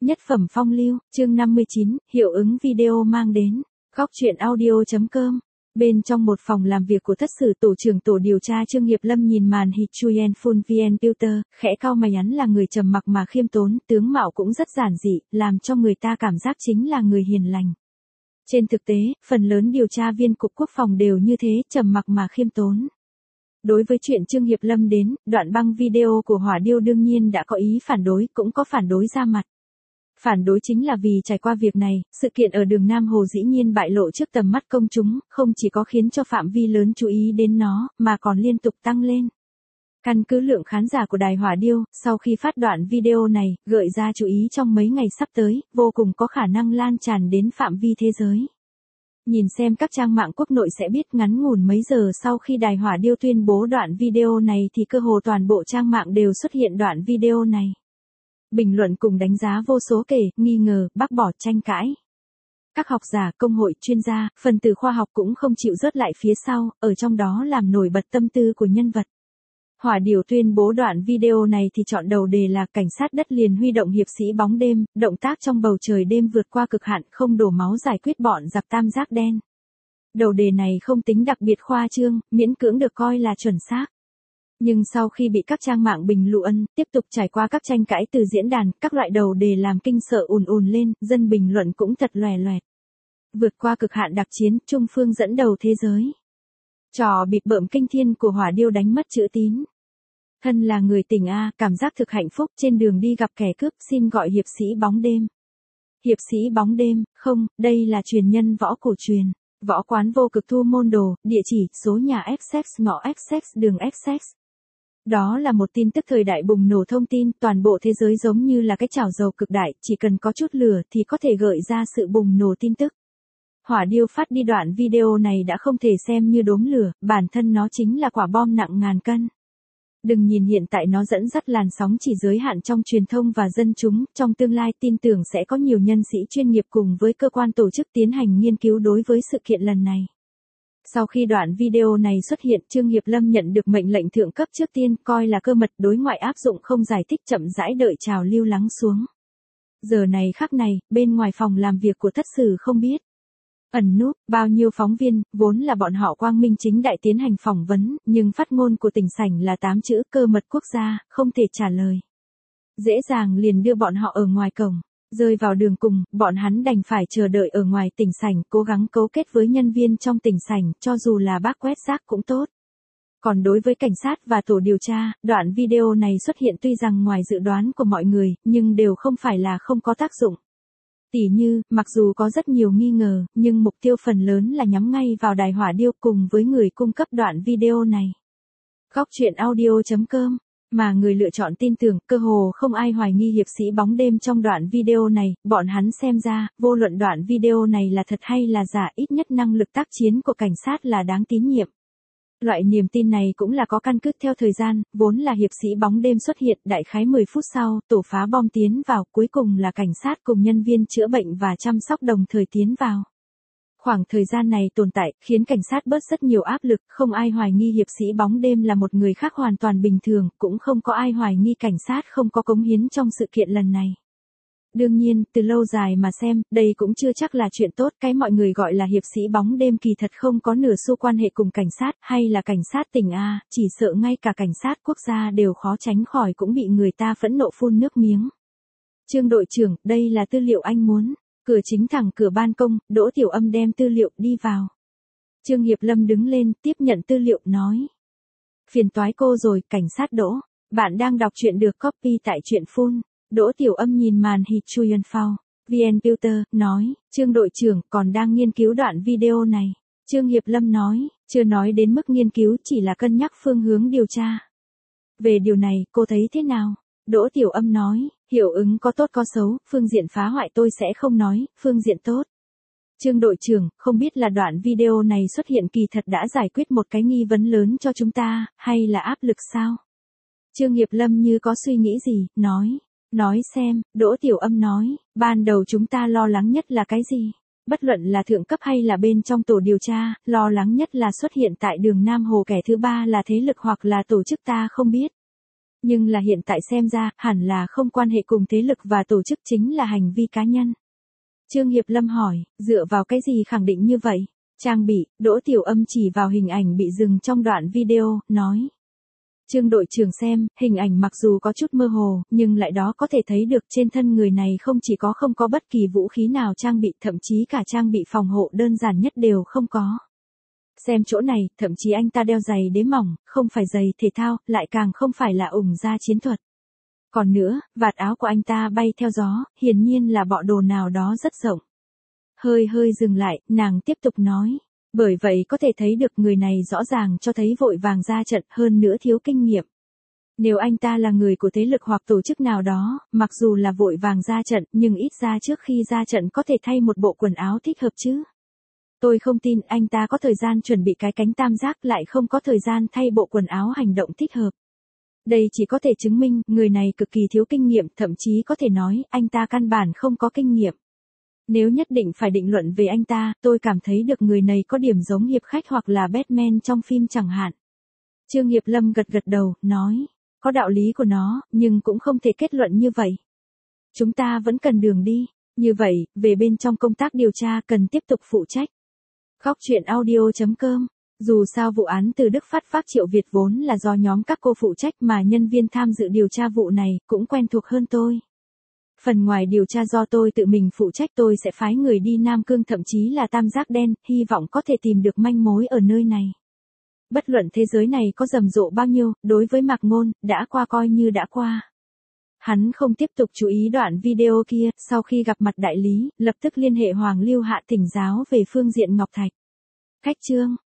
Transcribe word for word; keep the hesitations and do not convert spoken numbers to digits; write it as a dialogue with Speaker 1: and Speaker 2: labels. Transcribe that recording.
Speaker 1: Nhất phẩm phong lưu, chương năm mươi chín, hiệu ứng video mang đến. Góc truyện audio chấm com. Bên trong một phòng làm việc của thất sử tổ trưởng tổ điều tra Trương Nghiệp Lâm nhìn màn hình Chuyen Full vê en Filter, khẽ cau mày, hắn là người trầm mặc mà khiêm tốn, tướng mạo cũng rất giản dị, làm cho người ta cảm giác chính là người hiền lành. Trên thực tế, phần lớn điều tra viên cục quốc phòng đều như thế, trầm mặc mà khiêm tốn. Đối với chuyện Trương Nghiệp Lâm đến, đoạn băng video của Hỏa Điêu đương nhiên đã có ý phản đối, cũng có phản đối ra mặt. Phản đối chính là vì trải qua việc này, sự kiện ở đường Nam Hồ dĩ nhiên bại lộ trước tầm mắt công chúng, không chỉ có khiến cho phạm vi lớn chú ý đến nó, mà còn liên tục tăng lên. Căn cứ lượng khán giả của đài Hỏa Điêu, sau khi phát đoạn video này, gợi ra chú ý trong mấy ngày sắp tới, vô cùng có khả năng lan tràn đến phạm vi thế giới. Nhìn xem các trang mạng quốc nội sẽ biết, ngắn ngủn mấy giờ sau khi đài Hỏa Điêu tuyên bố đoạn video này thì cơ hồ toàn bộ trang mạng đều xuất hiện đoạn video này. Bình luận cùng đánh giá vô số kể, nghi ngờ, bác bỏ, tranh cãi. Các học giả, công hội, chuyên gia, phần tử khoa học cũng không chịu rớt lại phía sau, ở trong đó làm nổi bật tâm tư của nhân vật. Hỏa Điểu tuyên bố đoạn video này thì chọn đầu đề là cảnh sát đất liền huy động hiệp sĩ bóng đêm, động tác trong bầu trời đêm vượt qua cực hạn, không đổ máu giải quyết bọn giặc tam giác đen. Đầu đề này không tính đặc biệt khoa trương, miễn cưỡng được coi là chuẩn xác. Nhưng sau khi bị các trang mạng bình luận, tiếp tục trải qua các tranh cãi từ diễn đàn, các loại đầu đề làm kinh sợ ùn ùn lên, dân bình luận cũng thật loè loẹt. Vượt qua cực hạn đặc chiến, Trung Phương dẫn đầu thế giới. Trò bịp bợm kinh thiên của Hỏa Điêu đánh mất chữ tín. Thân là người tỉnh A, cảm giác thực hạnh phúc, trên đường đi gặp kẻ cướp, xin gọi hiệp sĩ bóng đêm. Hiệp sĩ bóng đêm, không, đây là truyền nhân võ cổ truyền. Võ quán vô cực thu môn đồ, địa chỉ, số nhà Essex, ngõ Essex, đường Essex. Đó là một tin tức thời đại bùng nổ thông tin, toàn bộ thế giới giống như là cái chảo dầu cực đại, chỉ cần có chút lửa thì có thể gợi ra sự bùng nổ tin tức. Hỏa Điêu phát đi đoạn video này đã không thể xem như đốm lửa, bản thân nó chính là quả bom nặng ngàn cân. Đừng nhìn hiện tại nó dẫn dắt làn sóng chỉ giới hạn trong truyền thông và dân chúng, trong tương lai tin tưởng sẽ có nhiều nhân sĩ chuyên nghiệp cùng với cơ quan tổ chức tiến hành nghiên cứu đối với sự kiện lần này. Sau khi đoạn video này xuất hiện, Trương Nghiệp Lâm nhận được mệnh lệnh thượng cấp trước tiên, coi là cơ mật đối ngoại áp dụng không giải thích, chậm rãi đợi trào lưu lắng xuống. Giờ này khắc này, bên ngoài phòng làm việc của thất sử không biết. Ẩn núp, bao nhiêu phóng viên, vốn là bọn họ quang minh chính đại tiến hành phỏng vấn, nhưng phát ngôn của tỉnh sảnh là tám chữ cơ mật quốc gia, không thể trả lời. Dễ dàng liền đưa bọn họ ở ngoài cổng. Rơi vào đường cùng, bọn hắn đành phải chờ đợi ở ngoài tỉnh sảnh, cố gắng cấu kết với nhân viên trong tỉnh sảnh, cho dù là bác quét rác cũng tốt. Còn đối với cảnh sát và tổ điều tra, đoạn video này xuất hiện tuy rằng ngoài dự đoán của mọi người, nhưng đều không phải là không có tác dụng. Tỉ như, mặc dù có rất nhiều nghi ngờ, nhưng mục tiêu phần lớn là nhắm ngay vào đài Hỏa Điêu cùng với người cung cấp đoạn video này. Góc truyện audio chấm com. Mà người lựa chọn tin tưởng, cơ hồ không ai hoài nghi hiệp sĩ bóng đêm trong đoạn video này, bọn hắn xem ra, vô luận đoạn video này là thật hay là giả, ít nhất năng lực tác chiến của cảnh sát là đáng tín nhiệm. Loại niềm tin này cũng là có căn cứ theo thời gian, vốn là hiệp sĩ bóng đêm xuất hiện, đại khái mười phút sau, tổ phá bom tiến vào, cuối cùng là cảnh sát cùng nhân viên chữa bệnh và chăm sóc đồng thời tiến vào. Khoảng thời gian này tồn tại, khiến cảnh sát bớt rất nhiều áp lực, không ai hoài nghi hiệp sĩ bóng đêm là một người khác hoàn toàn bình thường, cũng không có ai hoài nghi cảnh sát không có cống hiến trong sự kiện lần này. Đương nhiên, từ lâu dài mà xem, đây cũng chưa chắc là chuyện tốt, cái mọi người gọi là hiệp sĩ bóng đêm kỳ thật không có nửa xu quan hệ cùng cảnh sát, hay là cảnh sát tỉnh A, chỉ sợ ngay cả cảnh sát quốc gia đều khó tránh khỏi cũng bị người ta phẫn nộ phun nước miếng. Trương đội trưởng, đây là tư liệu anh muốn. Cửa chính thẳng cửa ban công, Đỗ Tiểu Âm đem tư liệu đi vào. Trương Nghiệp Lâm đứng lên, tiếp nhận tư liệu, nói. Phiền toái cô rồi, cảnh sát Đỗ. Bạn đang đọc truyện được copy tại truyện full. Đỗ Tiểu Âm nhìn màn hình Chuyen Phao, vê en Filter, nói, Trương đội trưởng còn đang nghiên cứu đoạn video này. Trương Nghiệp Lâm nói, chưa nói đến mức nghiên cứu, chỉ là cân nhắc phương hướng điều tra. Về điều này, cô thấy thế nào? Đỗ Tiểu Âm nói, hiệu ứng có tốt có xấu, phương diện phá hoại tôi sẽ không nói, phương diện tốt. Trương đội trưởng, không biết là đoạn video này xuất hiện kỳ thật đã giải quyết một cái nghi vấn lớn cho chúng ta, hay là áp lực sao? Trương Nghiệp Lâm như có suy nghĩ gì, nói, nói xem, Đỗ Tiểu Âm nói, ban đầu chúng ta lo lắng nhất là cái gì? Bất luận là thượng cấp hay là bên trong tổ điều tra, lo lắng nhất là xuất hiện tại đường Nam Hồ kẻ thứ ba là thế lực hoặc là tổ chức ta không biết. Nhưng là hiện tại xem ra, hẳn là không quan hệ cùng thế lực và tổ chức, chính là hành vi cá nhân. Trương Hiệp Lâm hỏi, dựa vào cái gì khẳng định như vậy? Trang bị, Đỗ Tiểu Âm chỉ vào hình ảnh bị dừng trong đoạn video, nói. Trương đội trưởng xem, hình ảnh mặc dù có chút mơ hồ, nhưng lại đó có thể thấy được trên thân người này không chỉ có không có bất kỳ vũ khí nào trang bị, thậm chí cả trang bị phòng hộ đơn giản nhất đều không có. Xem chỗ này, thậm chí anh ta đeo giày đế mỏng, không phải giày thể thao, lại càng không phải là ủng da chiến thuật. Còn nữa, vạt áo của anh ta bay theo gió, hiển nhiên là bộ đồ nào đó rất rộng. Hơi hơi dừng lại, nàng tiếp tục nói. Bởi vậy có thể thấy được người này rõ ràng cho thấy vội vàng ra trận, hơn nữa thiếu kinh nghiệm. Nếu anh ta là người của thế lực hoặc tổ chức nào đó, mặc dù là vội vàng ra trận, nhưng ít ra trước khi ra trận có thể thay một bộ quần áo thích hợp chứ. Tôi không tin anh ta có thời gian chuẩn bị cái cánh tam giác, lại không có thời gian thay bộ quần áo hành động thích hợp. Đây chỉ có thể chứng minh người này cực kỳ thiếu kinh nghiệm, thậm chí có thể nói anh ta căn bản không có kinh nghiệm. Nếu nhất định phải định luận về anh ta, tôi cảm thấy được người này có điểm giống hiệp khách hoặc là Batman trong phim chẳng hạn. Trương Hiệp Lâm gật gật đầu, nói, có đạo lý của nó, nhưng cũng không thể kết luận như vậy. Chúng ta vẫn cần đường đi, như vậy, về bên trong công tác điều tra cần tiếp tục phụ trách. Góc truyện audio chấm com. Dù sao vụ án từ Đức phát phát Triệu Việt vốn là do nhóm các cô phụ trách, mà nhân viên tham dự điều tra vụ này cũng quen thuộc hơn tôi. Phần ngoài điều tra do tôi tự mình phụ trách, tôi sẽ phái người đi Nam Cương, thậm chí là Tam Giác Đen, hy vọng có thể tìm được manh mối ở nơi này. Bất luận thế giới này có rầm rộ bao nhiêu, đối với Mạc Ngôn, đã qua coi như đã qua. Hắn không tiếp tục chú ý đoạn video kia, sau khi gặp mặt đại lý, lập tức liên hệ Hoàng Lưu Hạ thỉnh giáo về phương diện Ngọc Thạch. Khách chương.